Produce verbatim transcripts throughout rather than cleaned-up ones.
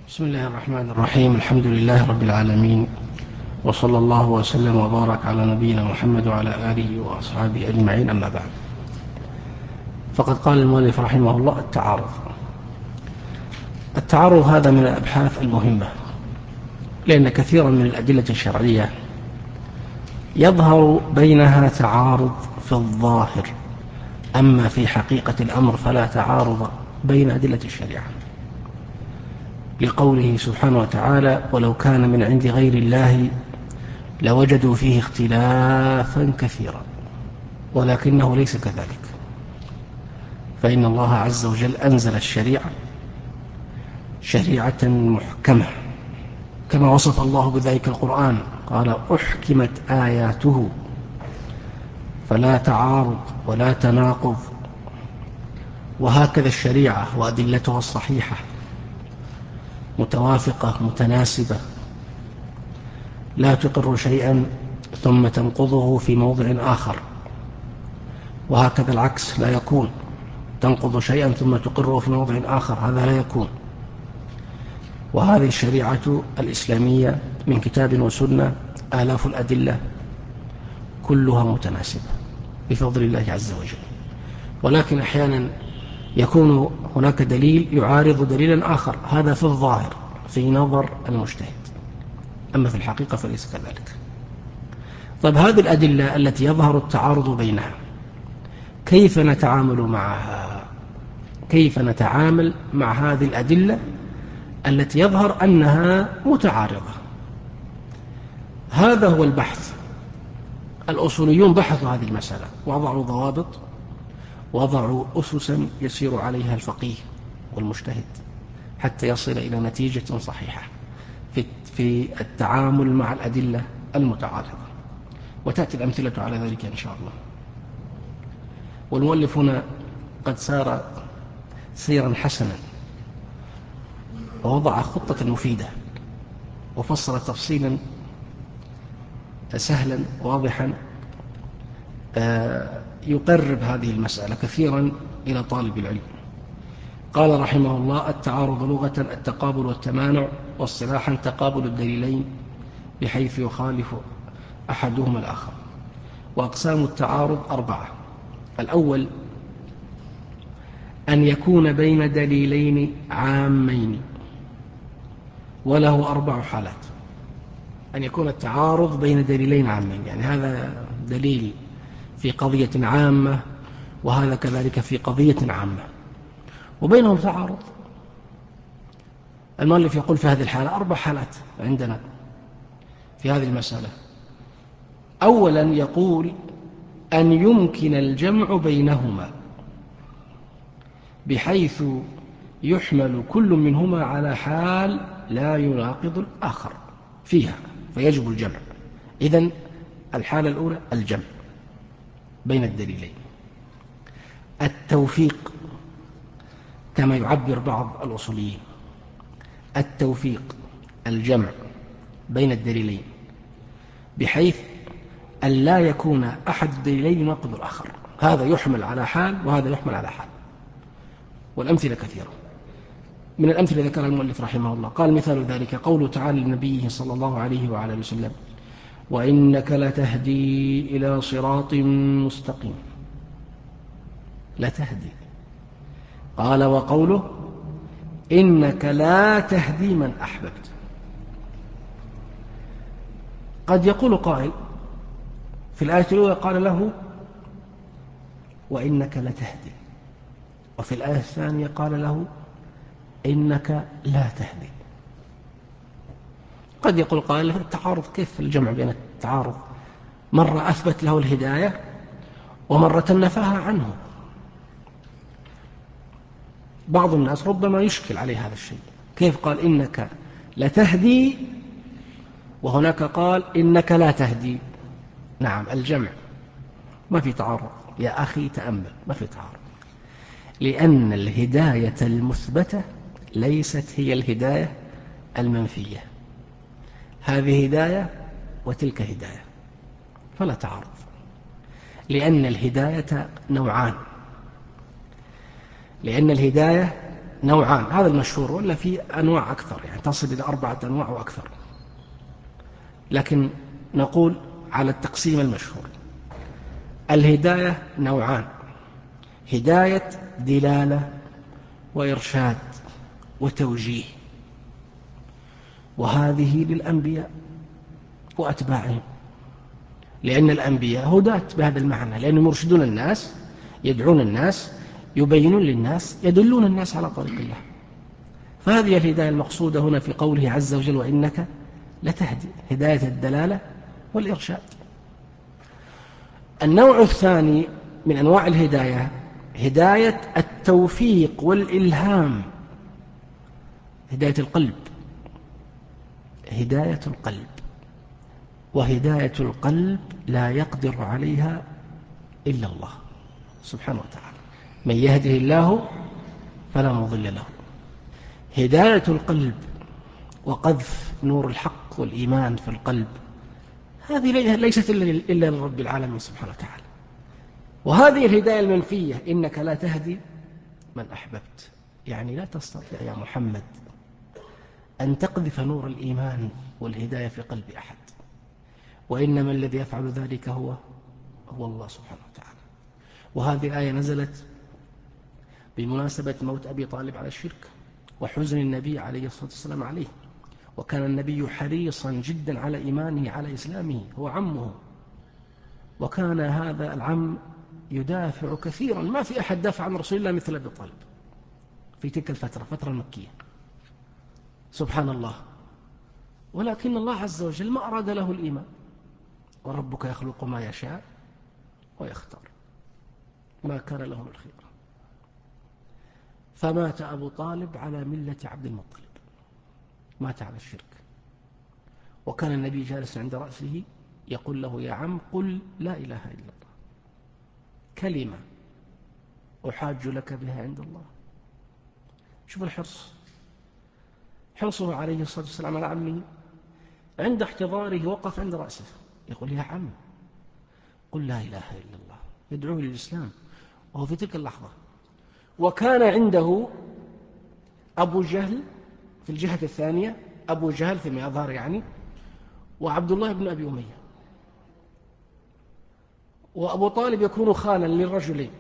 بسم الله الرحمن الرحيم. الحمد لله رب العالمين، وصلى الله وسلم وبارك على نبينا محمد وعلى آله وأصحابه أجمعين، أما بعد. فقد قال المؤلف رحمه الله: التعارض. التعارض هذا من الأبحاث المهمة، لأن كثيرا من الأدلة الشرعية يظهر بينها تعارض في الظاهر، أما في حقيقة الأمر فلا تعارض بين أدلة الشريعة، لقوله سبحانه وتعالى: ولو كان من عند غير الله لوجدوا فيه اختلافا كثيرا، ولكنه ليس كذلك، فإن الله عز وجل أنزل الشريعة شريعة محكمة، كما وصف الله بذلك القرآن، قال: أحكمت آياته فلا تعارض ولا تناقض. وهكذا الشريعة وأدلتها الصحيحة متوافقة متناسبة، لا تقر شيئا ثم تنقضه في موضع آخر، وهكذا العكس لا يكون، تنقض شيئا ثم تقره في موضع آخر، هذا لا يكون. وهذه الشريعة الإسلامية من كتاب وسنة آلاف الأدلة كلها متناسبة بفضل الله عز وجل، ولكن أحيانا يكون هناك دليل يعارض دليلا آخر، هذا في الظاهر في نظر المجتهد، أما في الحقيقة فليس كذلك. طيب، هذه الأدلة التي يظهر التعارض بينها كيف نتعامل معها؟ كيف نتعامل مع هذه الأدلة التي يظهر أنها متعارضة؟ هذا هو البحث. الأصوليون بحثوا هذه المسألة، وضعوا ضوابط، وضعوا أسسا يسير عليها الفقيه والمجتهد حتى يصل إلى نتيجة صحيحة في التعامل مع الأدلة المتعارضة، وتأتي الأمثلة على ذلك إن شاء الله. والمؤلف هنا قد سار سيرا حسنا، ووضع خطة مفيدة، وفصل تفصيلا سهلا واضحا يقرب هذه المسألة كثيرا إلى طالب العلم. قال رحمه الله: التعارض لغة التقابل والتمانع، واصطلاحا تقابل الدليلين بحيث يخالف أحدهما الآخر. وأقسام التعارض أربعة: الأول أن يكون بين دليلين عامين، وله أربع حالات. أن يكون التعارض بين دليلين عامين، يعني هذا دليل في قضية عامة وهذا كذلك في قضية عامة وبينهم تعارض. المؤلف يقول في هذه الحالة أربع حالات عندنا في هذه المسألة. أولا يقول أن يمكن الجمع بينهما بحيث يحمل كل منهما على حال لا يناقض الآخر فيها فيجب الجمع. إذن الحالة الأولى الجمع بين الدليلين. التوفيق كما يعبر بعض الأصوليين، التوفيق الجمع بين الدليلين بحيث أن لا يكون أحد الدليلين يناقض الآخر، هذا يحمل على حال وهذا يحمل على حال. والأمثلة كثيرة. من الأمثلة ذكر المؤلف رحمه الله، قال: مثال ذلك قوله تعالى لنبيه صلى الله عليه وعلى اله وسلم: وإنك لتهدي إلى صراط مستقيم. لتهدي. قال: وقوله: إنك لا تهدي من أحببت. قد يقول قائل في الآية الأولى قال له: وإنك لتهدي، وفي الآية الثانية قال له: إنك لا تهدي. قد يقول قائل: التعارض، كيف الجمع بين التعارض؟ مرة أثبت له الهداية ومرة نفاها عنه. بعض الناس ربما يشكل عليه هذا الشيء، كيف قال إنك لتهدي وهناك قال إنك لا تهدي؟ نعم، الجمع ما في تعارض يا أخي، تأمل، ما في تعارض، لأن الهداية المثبتة ليست هي الهداية المنفية، هذه هداية وتلك هداية، فلا تعارض، لأن الهداية نوعان. لأن الهداية نوعان، هذا المشهور، ولا في أنواع أكثر يعني تصل إلى أربعة أنواع وأكثر، لكن نقول على التقسيم المشهور. الهداية نوعان: هداية دلالة وإرشاد وتوجيه، وهذه للأنبياء وأتباعهم، لأن الأنبياء هداة بهذا المعنى، لأنهم يرشدون الناس، يدعون الناس، يبينون للناس، يدلون الناس على طريق الله. فهذه الهداية المقصودة هنا في قوله عز وجل وإنك لتهدي، هداية الدلالة والإرشاد. النوع الثاني من أنواع الهداية هداية التوفيق والإلهام، هداية القلب، هداية القلب، وهداية القلب لا يقدر عليها إلا الله سبحانه وتعالى. من يهده الله فلا مضل له. هداية القلب وقذف نور الحق والإيمان في القلب هذه ليست إلا لرب العالمين سبحانه وتعالى. وهذه الهداية المنفية إنك لا تهدي من أحببت، يعني لا تستطيع يا محمد أن تقذف نور الإيمان والهداية في قلب أحد، وإنما الذي يفعل ذلك هو هو الله سبحانه وتعالى. وهذه الآية نزلت بمناسبة موت أبي طالب على الشرك وحزن النبي عليه الصلاة والسلام عليه، وكان النبي حريصا جدا على إيمانه على إسلامه، هو عمه، وكان هذا العم يدافع كثيرا، ما في أحد دافع عن رسول الله مثل أبي طالب في تلك الفترة، فترة المكية، سبحان الله. ولكن الله عز وجل ما أراد له الإيمان، وربك يخلق ما يشاء ويختار، ما كان لهم الخير. فمات أبو طالب على ملة عبد المطلب، مات على الشرك، وكان النبي جالس عند رأسه يقول له يا عم قل لا إله إلا الله، كلمة أحاج لك بها عند الله. شوف الحرص، حرصه عليه الصلاة والسلام على عمه، عند احتضاره وقف عند رأسه يقول يا عم قل لا إله إلا الله، يدعوه للإسلام وهو في تلك اللحظة. وكان عنده أبو جهل في الجهة الثانية، أبو جهل فيما يظهر يعني، وعبد الله بن أبي أمية، وأبو طالب يكون خالا للرجلين،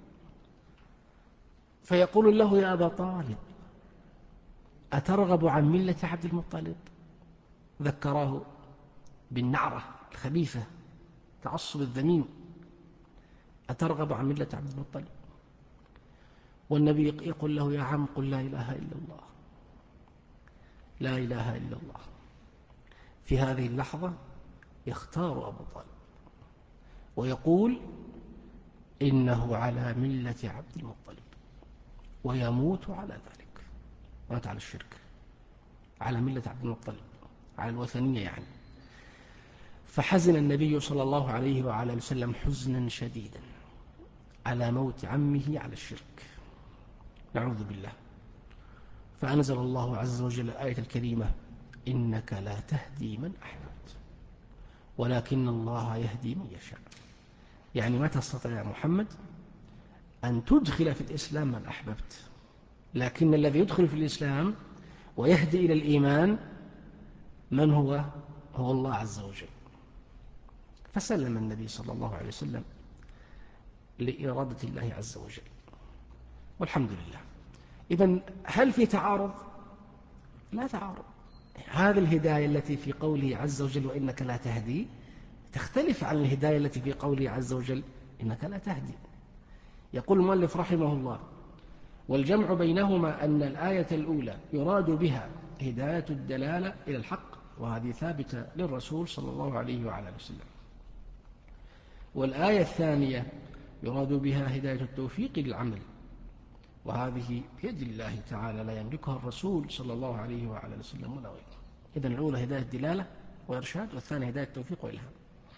فيقول له يا أبا طالب أترغب عن ملة عبد المطلب؟ ذكراه بالنعرة الخبيثة، تعصب الذميم، أترغب عن ملة عبد المطلب؟ والنبي يقول له يا عم قل لا إله إلا الله، لا إله إلا الله. في هذه اللحظة يختار أبو طالب ويقول إنه على ملة عبد المطلب، ويموت على ذلك، مات على الشرك، على ملة عبد المطلب، على الوثنية يعني. فحزن النبي صلى الله عليه وعلى وسلم حزنا شديدا على موت عمه على الشرك، نعوذ بالله. فأنزل الله عز وجل الآية الكريمة إنك لا تهدي من أحببت ولكن الله يهدي من يشاء. يعني ما تستطيع يا محمد أن تدخل في الإسلام من أحببت، لكن الذي يدخل في الإسلام ويهدي إلى الإيمان من هو؟ هو الله عز وجل. فسلم النبي صلى الله عليه وسلم لإرادة الله عز وجل، والحمد لله. إذن هل في تعارض؟ لا تعارض. هذه الهداية التي في قوله عز وجل وإنك لا تهدي تختلف عن الهداية التي في قوله عز وجل إنك لا تهدي. يقول المؤلف رحمه الله والجمع بينهما أن الآية الأولى يراد بها هداية الدلالة إلى الحق، وهذه ثابتة للرسول صلى الله عليه وعلى وسلم، والآية الثانية يراد بها هداية التوفيق للعمل، وهذه بيد الله تعالى لا يملكها الرسول صلى الله عليه وعلى وسلم ولا غيره. إذن الأولى هداية دلالة وإرشاد، والثانية هداية توفيق وإلهام.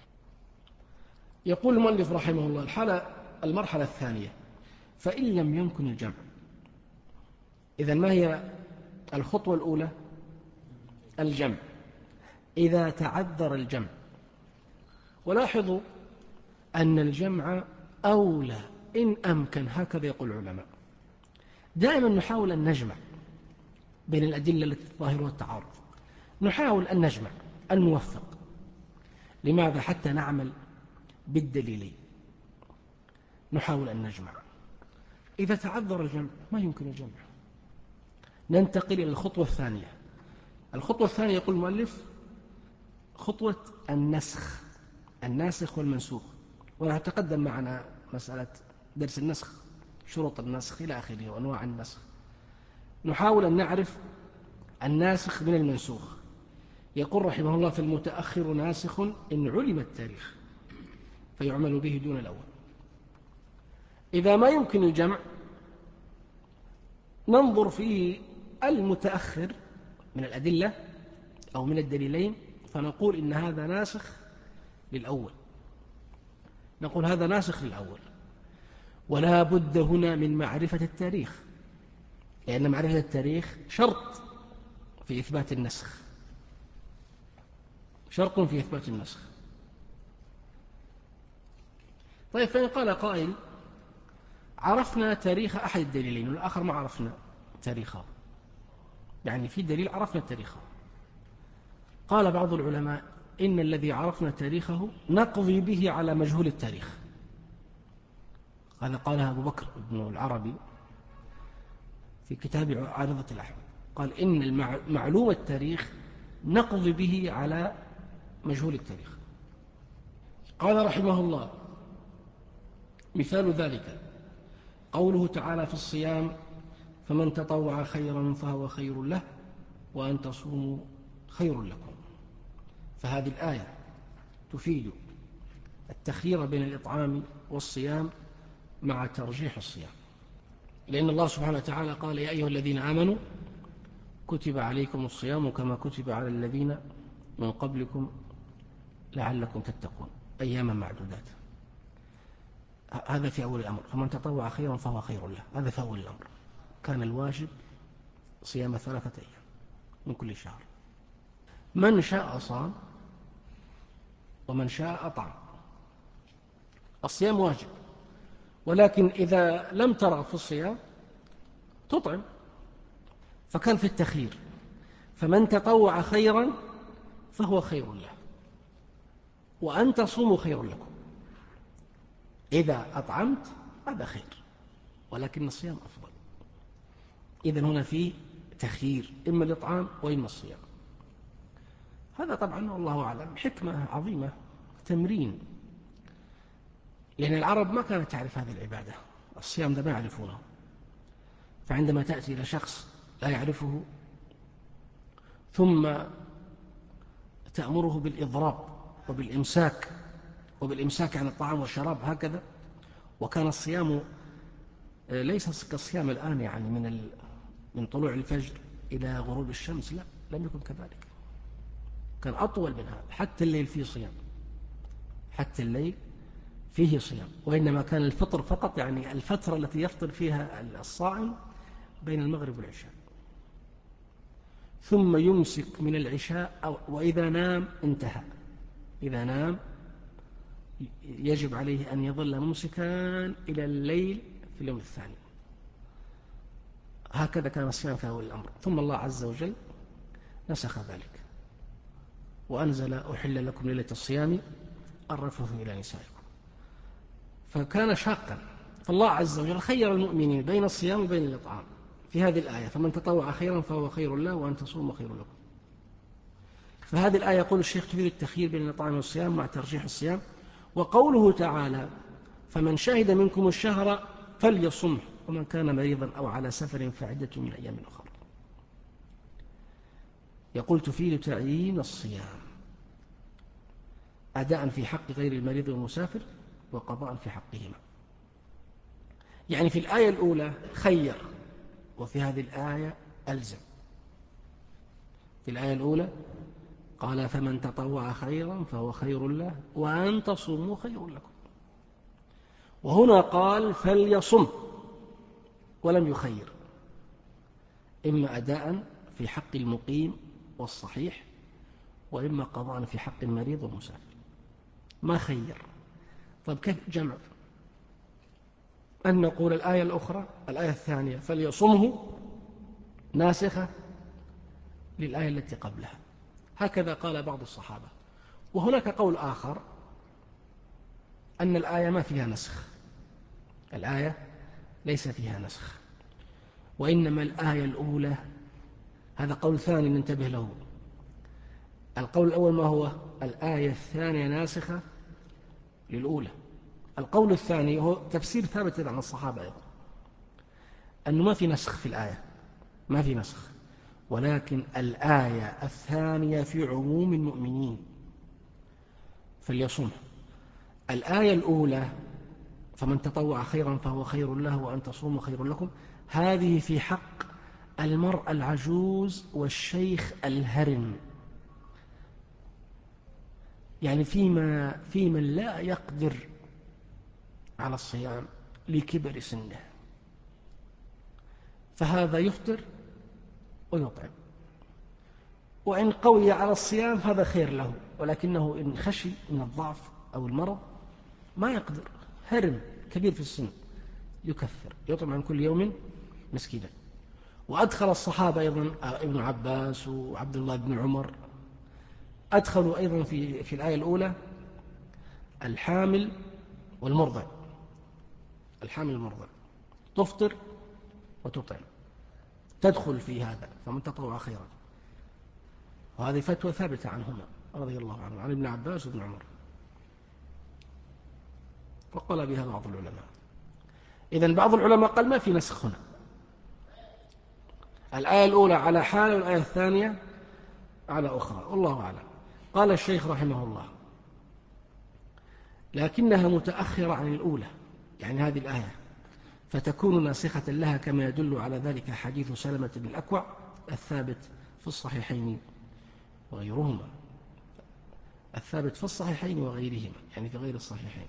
يقول المؤلف رحمه الله الحالة المرحلة الثانية فإن لم يمكن الجمع. إذن ما هي الخطوة الأولى؟ الجمع. إذا تعذر الجمع، ولاحظوا أن الجمع أولى إن أمكن، هكذا يقول العلماء، دائما نحاول أن نجمع بين الأدلة التي تظاهرها التعارض، نحاول أن نجمع أن نوفق. لماذا؟ حتى نعمل بالدليلين، نحاول أن نجمع. إذا تعذر الجمع ما يمكن الجمع، ننتقل إلى الخطوة الثانية. الخطوة الثانية يقول المؤلف خطوة النسخ، الناسخ والمنسوخ. ونتقدم معنا مسألة درس النسخ، شروط النسخ إلى آخره وأنواع النسخ. نحاول أن نعرف الناسخ من المنسوخ. يقول رحمه الله: في المتأخر ناسخ إن علم التاريخ فيعمل به دون الأول. إذا ما يمكن الجمع ننظر في المتأخر من الأدلة أو من الدليلين فنقول إن هذا ناسخ للأول، نقول هذا ناسخ للأول. ولا بد هنا من معرفة التاريخ، لأن معرفة التاريخ شرط في إثبات النسخ، شرط في إثبات النسخ. طيب، فإن قال قائل: عرفنا تاريخ أحد الدليلين والآخر ما عرفنا تاريخه، يعني في دليل عرفنا تاريخه. قال بعض العلماء: إن الذي عرفنا تاريخه نقضي به على مجهول التاريخ. هذا قالها أبو بكر بن العربي في كتاب عارضة الأحوال، قال: إن المعلوم التاريخ نقضي به على مجهول التاريخ. قال رحمه الله: مثال ذلك قوله تعالى في الصيام: فمن تطوع خيرا فهو خير له وأن تصوموا خير لكم. فهذه الآية تفيد التخيير بين الإطعام والصيام مع ترجيح الصيام، لأن الله سبحانه وتعالى قال: يا أيها الذين آمنوا كتب عليكم الصيام كما كتب على الذين من قبلكم لعلكم تتقون أياما معدودات. هذا في أول الأمر. فمن تطوع خيرا فهو خير له، هذا في أول الأمر. كان الواجب صيام ثلاثة أيام من كل شهر. من شاء صام ومن شاء أطعم. الصيام واجب، ولكن إذا لم ترغب في الصيام تطعم، فكان في التخيير: فمن تطوع خيرا فهو خير له وأن تصوموا خير لكم. إذا أطعمت هذا خير، ولكن الصيام أفضل. إذن هنا في تخيير، إما الإطعام وإما الصيام. هذا طبعا والله أعلم حكمة عظيمة، تمرين، لأن العرب ما كانت تعرف هذه العبادة، الصيام ده ما يعرفونه. فعندما تأتي إلى شخص لا يعرفه ثم تأمره بالإضراب وبالإمساك وبالإمساك عن الطعام والشراب هكذا، وكان الصيام ليس كالصيام الآن، يعني من من طلوع الفجر إلى غروب الشمس، لا، لم يكن كذلك، كان أطول من هذا. حتى الليل فيه صيام، حتى الليل فيه صيام، وإنما كان الفطر فقط، يعني الفترة التي يفطر فيها الصائم بين المغرب والعشاء، ثم يمسك من العشاء أو وإذا نام انتهى. إذا نام يجب عليه أن يظل ممسكا إلى الليل في اليوم الثاني. هكذا كان الصيام في أول الأمر. ثم الله عز وجل نسخ ذلك وأنزل: أحل لكم ليلة الصيام الرفث إلى نسائكم. فكان شاقا، فالله عز وجل خير المؤمنين بين الصيام وبين الإطعام في هذه الآية: فمن تطوع خيرا فهو خير له وأن تصوموا خير لكم. فهذه الآية يقول الشيخ تفيد التخيير بين الإطعام والصيام مع ترجيح الصيام. وقوله تعالى: فمن شهد منكم الشهر فليصمه ومن كان مريضا أو على سفر فعدة من أيام أخرى، يقول تفيد تعيين الصيام أداء في حق غير المريض والمسافر وقضاء في حقهما. يعني في الآية الأولى خير، وفي هذه الآية ألزم. في الآية الأولى قال: فمن تطوع خيرا فهو خير له وأن تصوموا خير لكم. وهنا قال: فليصم، ولم يخير، إما أداء في حق المقيم والصحيح، وإما قضاء في حق المريض والمسافر، ما خير. طيب كيف جمع؟ أن نقول الآية الأخرى الآية الثانية فليصمه ناسخة للآية التي قبلها، هكذا قال بعض الصحابة. وهناك قول آخر أن الآية ما فيها نسخ، الآية ليس فيها نسخ، وإنما الآية الأولى، هذا قول ثاني ننتبه له. القول الأول ما هو؟ الآية الثانية ناسخة للأولى. القول الثاني هو تفسير ثابت عن الصحابة أيضا، أنه ما في نسخ في الآية، ما في نسخ، ولكن الآية الثانية في عموم المؤمنين فليصم. الآية الأولى فمن تطوع خيرا فهو خير له وأن تصوموا خير لكم، هذه في حق المرأة العجوز والشيخ الهرم، يعني فيما في من لا يقدر على الصيام لكبر سنه، فهذا يفطر ويطعم، وإن قوي على الصيام هذا خير له، ولكنه إن خشي من الضعف أو المرض ما يقدر، هرم كبير في السن، يكفر يطعم عن كل يوم مسكينا. وأدخل الصحابة أيضا ابن عباس وعبد الله بن عمر، أدخلوا أيضا في في الآية الأولى الحامل والمرضع، الحامل والمرضع تفطر وتطعم، تدخل في هذا فمن تطوع خيرا، وهذه فتوى ثابتة عنهما رضي الله عنهم، عن ابن عباس وابن عمر، وقال بها بعض العلماء. إذن بعض العلماء قال ما في نسخ هنا، الآية الأولى على حال والآية الثانية على أخرى، والله أعلم. قال الشيخ رحمه الله لكنها متأخرة عن الأولى، يعني هذه الآية، فتكون ناسخة لها كما يدل على ذلك حديث سلمة بن الأكوع الثابت في الصحيحين وغيرهما، الثابت في الصحيحين وغيرهما، يعني في غير الصحيحين.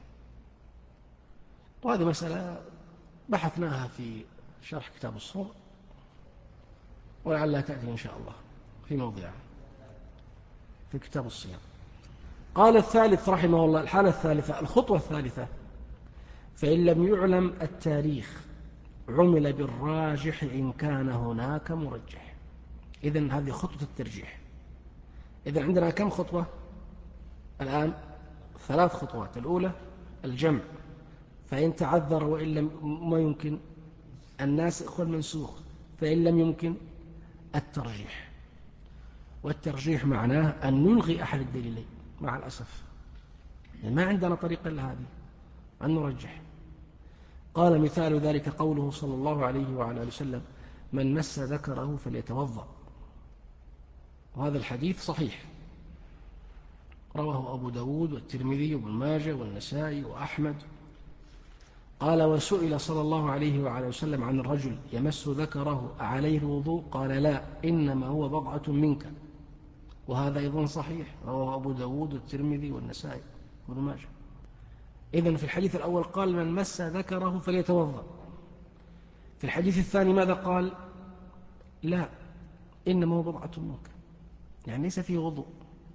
وهذه مسألة بحثناها في شرح كتاب الصوم، ولعلها تأتي إن شاء الله في موضعها في كتاب الصيام. قال الثالث رحمه الله، الحالة الثالثة، الخطوة الثالثة، فإن لم يعلم التاريخ عمل بالراجح إن كان هناك مرجح. إذن هذه خطوة الترجيح. إذن عندنا كم خطوة الآن؟ ثلاث خطوات. الأولى الجمع، فإن تعذر وإن لم ما يمكن، الناسخ والمنسوخ، فإن لم يمكن الترجيح، والترجيح معناه أن نلغي أحد الدليلين مع الأسف، يعني ما عندنا طريقة إلا هذه أن نرجح. قال مثال ذلك قوله صلى الله عليه وعلى آله وسلم من مس ذكره فليتوضأ، وهذا الحديث صحيح، رواه أبو داود والترمذي وابن ماجه والنسائي وأحمد. قال وسئل صلى الله عليه وعلى وسلم عن الرجل يمس ذكره عليه الوضوء، قال لا إنما هو بضعة منك، وهذا أيضا صحيح، رواه أبو داود والترمذي والنسائي وابن ماجه. إذن في الحديث الأول قال من مس ذكره فليتوضأ، في الحديث الثاني ماذا قال؟ لا إنما هو بضعة منك، يعني ليس فيه وضوء،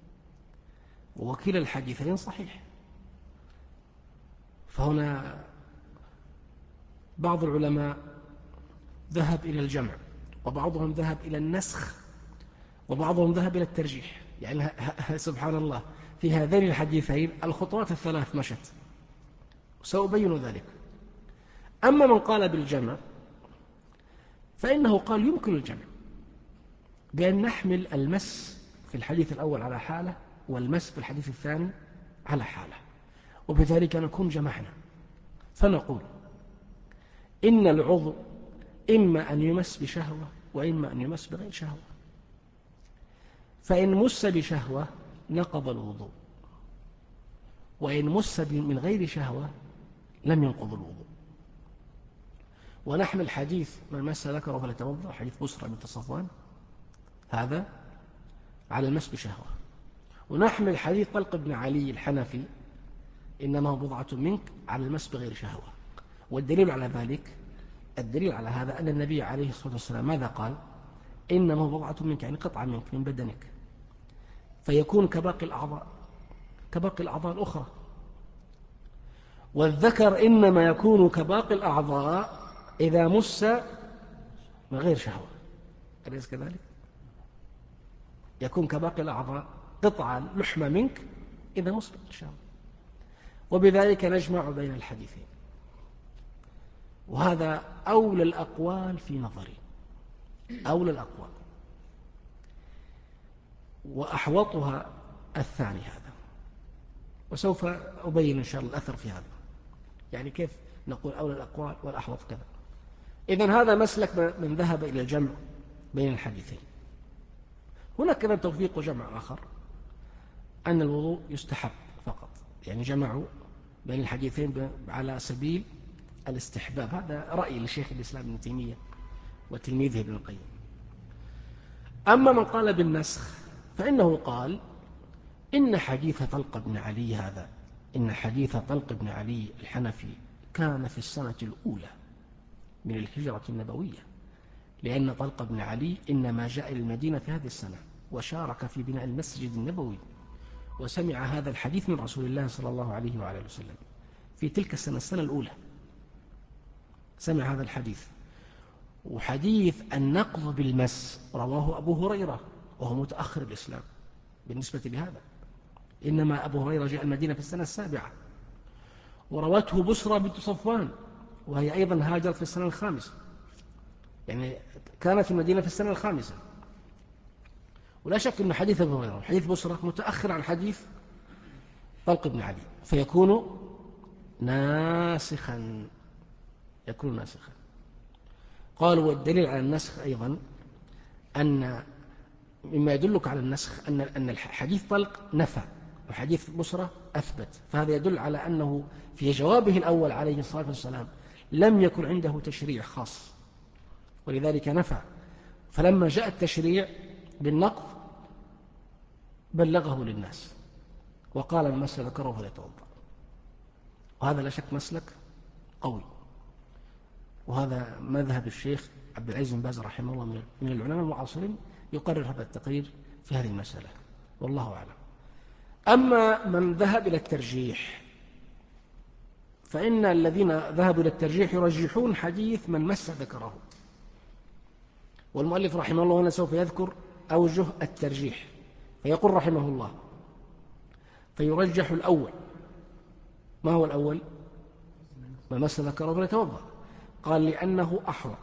وكلا الحديثين صحيح. فهنا بعض العلماء ذهب إلى الجمع، وبعضهم ذهب إلى النسخ، وبعضهم ذهب إلى الترجيح، يعني سبحان الله في هذين الحديثين الخطوات الثلاث مشت، سأبين ذلك. أما من قال بالجمع فإنه قال يمكن الجمع بأن نحمل المس في الحديث الأول على حالة والمس في الحديث الثاني على حالة، وبذلك نكون جمعنا، فنقول إن العضو إما أن يمس بشهوة وإما أن يمس بغير شهوة، فإن مس بشهوة نقض الوضوء، وإن مس من غير شهوة لم ينقض الوضوء. ونحمل حديث من مس ذكره فليتوضأ، حديث بسرى بنت صفوان، هذا على المس بشهوة، ونحمل حديث طلق بن علي الحنفي إنما هو بضعة منك على المس بغير شهوة. والدليل على ذلك، الدليل على هذا أن النبي عليه الصلاة والسلام ماذا قال؟ إنما هو بضعة منك، يعني قطعة منك من بدنك، فيكون كباقي الأعضاء، كباقي الأعضاء الأخرى. والذكر إنما يكون كباقي الأعضاء إذا مس من غير شهوة، أليس كذلك؟ يكون كباقي الأعضاء قطعة لحمة منك إذا مس من غير شهوة. وبذلك نجمع بين الحديثين، وهذا أولى الأقوال في نظري، أولى الأقوال، وأحوطها الثاني هذا، وسوف أبين إن شاء الله الأثر في هذا، يعني كيف نقول أولى الأقوال والأحوط كذا. إذن هذا مسلك من ذهب إلى الجمع بين الحديثين. هناك كذا توفيق وجمع آخر، أن الوضوء يستحب فقط، يعني جمعوا بين الحديثين على سبيل الاستحباب. هذا رأي لشيخ الإسلام ابن تيمية وتلميذه ابن القيم. أما من قال بالنسخ فإنه قال إن حديث طلق بن علي هذا إن حديث طلق بن علي الحنفي كان في السنة الأولى من الهجرة النبوية، لأن طلق بن علي إنما جاء إلى المدينة في هذه السنة وشارك في بناء المسجد النبوي، وسمع هذا الحديث من رسول الله صلى الله عليه وعلى وسلم في تلك السنة، السنة الأولى سمع هذا الحديث. وحديث النقض بالمس رواه أبو هريرة وهو متأخر الإسلام بالنسبة لهذا، إنما أبو هريرة جاء المدينة في السنة السابعة، وروته بسرى بنت صفوان وهي أيضا هاجرت في السنة الخامسة، يعني كانت في المدينة في السنة الخامسة. ولا شك أن حديث أبو هريرة وحديث بسرى متأخر عن حديث طلق بن علي، فيكون ناسخا، يكون ناسخا. قالوا والدليل على النسخ أيضا أن مما يدلك على النسخ أن أن الحديث طلق نفى وحديث بسرى أثبت، فهذا يدل على أنه في جوابه الأول عليه الصلاة والسلام لم يكن عنده تشريع خاص، ولذلك نفى، فلما جاء التشريع بالنقض بلغه للناس وقال من مس ذكره فليتوضأ. وهذا لا شك مسلك قوي، وهذا مذهب الشيخ عبد العزيز بن باز رحمه الله من العلماء المعاصرين يقرر هذا التقرير في هذه المسألة، والله أعلم. أما من ذهب إلى الترجيح فإن الذين ذهبوا إلى الترجيح يرجحون حديث من مس ذكره، والمؤلف رحمه الله هنا سوف يذكر أوجه الترجيح، فيقول رحمه الله فيرجح الأول. ما هو الأول؟ من مس ذكره فليتوضأ. قال لأنه أحوط،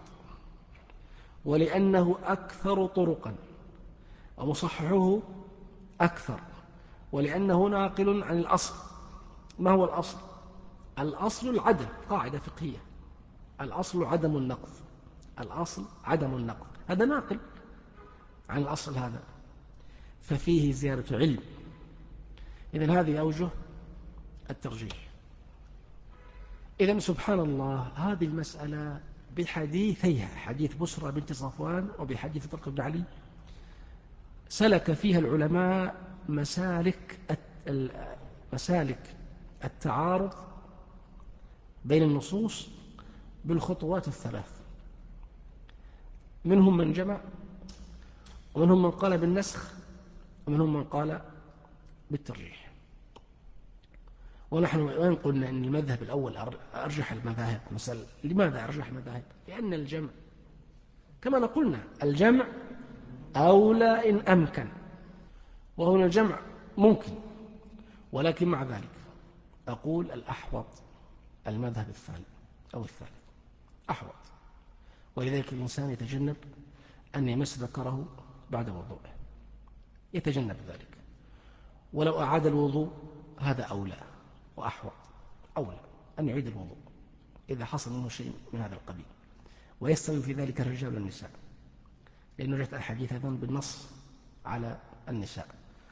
ولأنه أكثر طرقا، ومصححه أكثر، ولأنه ناقل عن الأصل. ما هو الأصل؟ الأصل العدم، قاعدة فقهية، الأصل عدم النقض، الأصل عدم النقض، هذا ناقل عن الأصل هذا، ففيه زيادة علم. إذن هذه أوجه الترجيح. إذن سبحان الله هذه المسألة بحديثيها، حديث بسرى بنت صفوان وبحديث طلق بن علي، سلك فيها العلماء مسالك مسالك التعارض بين النصوص بالخطوات الثلاث، منهم من جمع، ومنهم من قال بالنسخ، ومنهم من قال بالترجيح. ونحن وين قلنا أن المذهب الأول أرجح المذاهب. مسألة لماذا أرجح المذاهب؟ لأن الجمع كما نقولنا الجمع أولى إن أمكن، وهنا الجمع ممكن، ولكن مع ذلك أقول الأحوط المذهب الثاني أو الثالث أحوط، ولذلك الإنسان يتجنب أن يمس ذكره بعد وضوءه، يتجنب ذلك، ولو أعاد الوضوء هذا أولى وأحوط، أولى أن يعيد الوضوء إذا حصل منه شيء من هذا القبيل، ويستوي في ذلك الرجال والنساء، لأنه جاءت الحديث أيضا بالنص على النساء.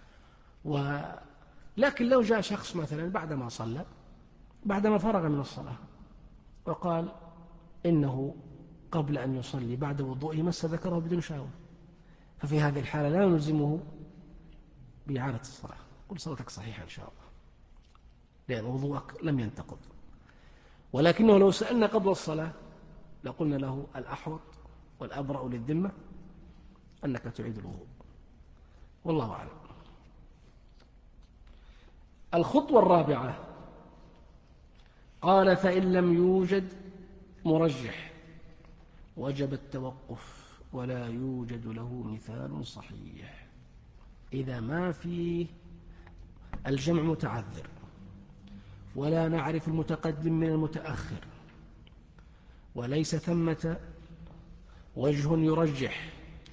ولكن لو جاء شخص مثلا بعدما صلى، بعدما فرغ من الصلاة، وقال إنه قبل أن يصلي بعد وضوءه مس ذكره بدون شهوة، ففي هذه الحالة لا نلزمه بإعادة الصلاة، قل صلاتك صحيحة إن شاء الله لأن وضوءك لم ينتقض. ولكنه لو سألنا قبل الصلاة لقلنا له الأحوط والأبرأ للذمة أنك تعيد الوضوء، والله أعلم. الخطوة الرابعة قال فإن لم يوجد مرجح وجب التوقف ولا يوجد له مثال صحيح. إذا ما فيه الجمع متعذر ولا نعرف المتقدم من المتأخر وليس ثمة وجه يرجح،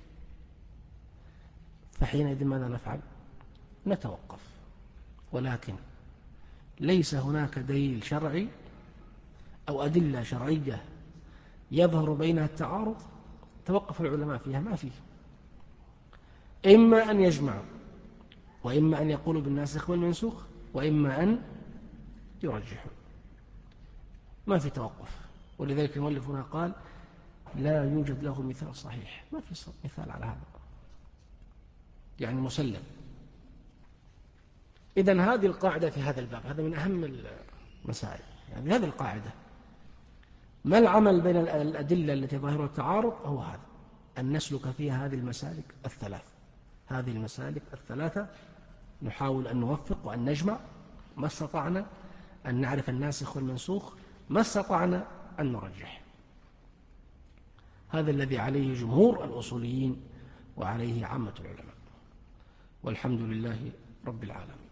فحينئذ ماذا نفعل؟ نتوقف. ولكن ليس هناك دليل شرعي أو أدلة شرعية يظهر بينها التعارض توقف العلماء فيها، ما فيه. إما أن يجمعوا، وإما أن يقولوا بالناسخ والمنسوخ، وإما أن يرجحوا، ما في توقف. ولذلك المؤلف هنا قال لا يوجد له مثال صحيح، ما في مثال على هذا، يعني مسلم. إذن هذه القاعدة في هذا الباب، هذا من أهم المسائل. يعني هذه القاعدة، ما العمل بين الأدلة التي ظاهرها التعارض؟ هو هذا، أن نسلك فيها هذه المسالك الثلاث. هذه المسالك الثلاثة نحاول أن نوفق وأن نجمع ما استطعنا، أن نعرف الناسخ والمنسوخ ما استطعنا، أن نرجح. هذا الذي عليه جمهور الأصوليين وعليه عامة العلماء، والحمد لله رب العالمين.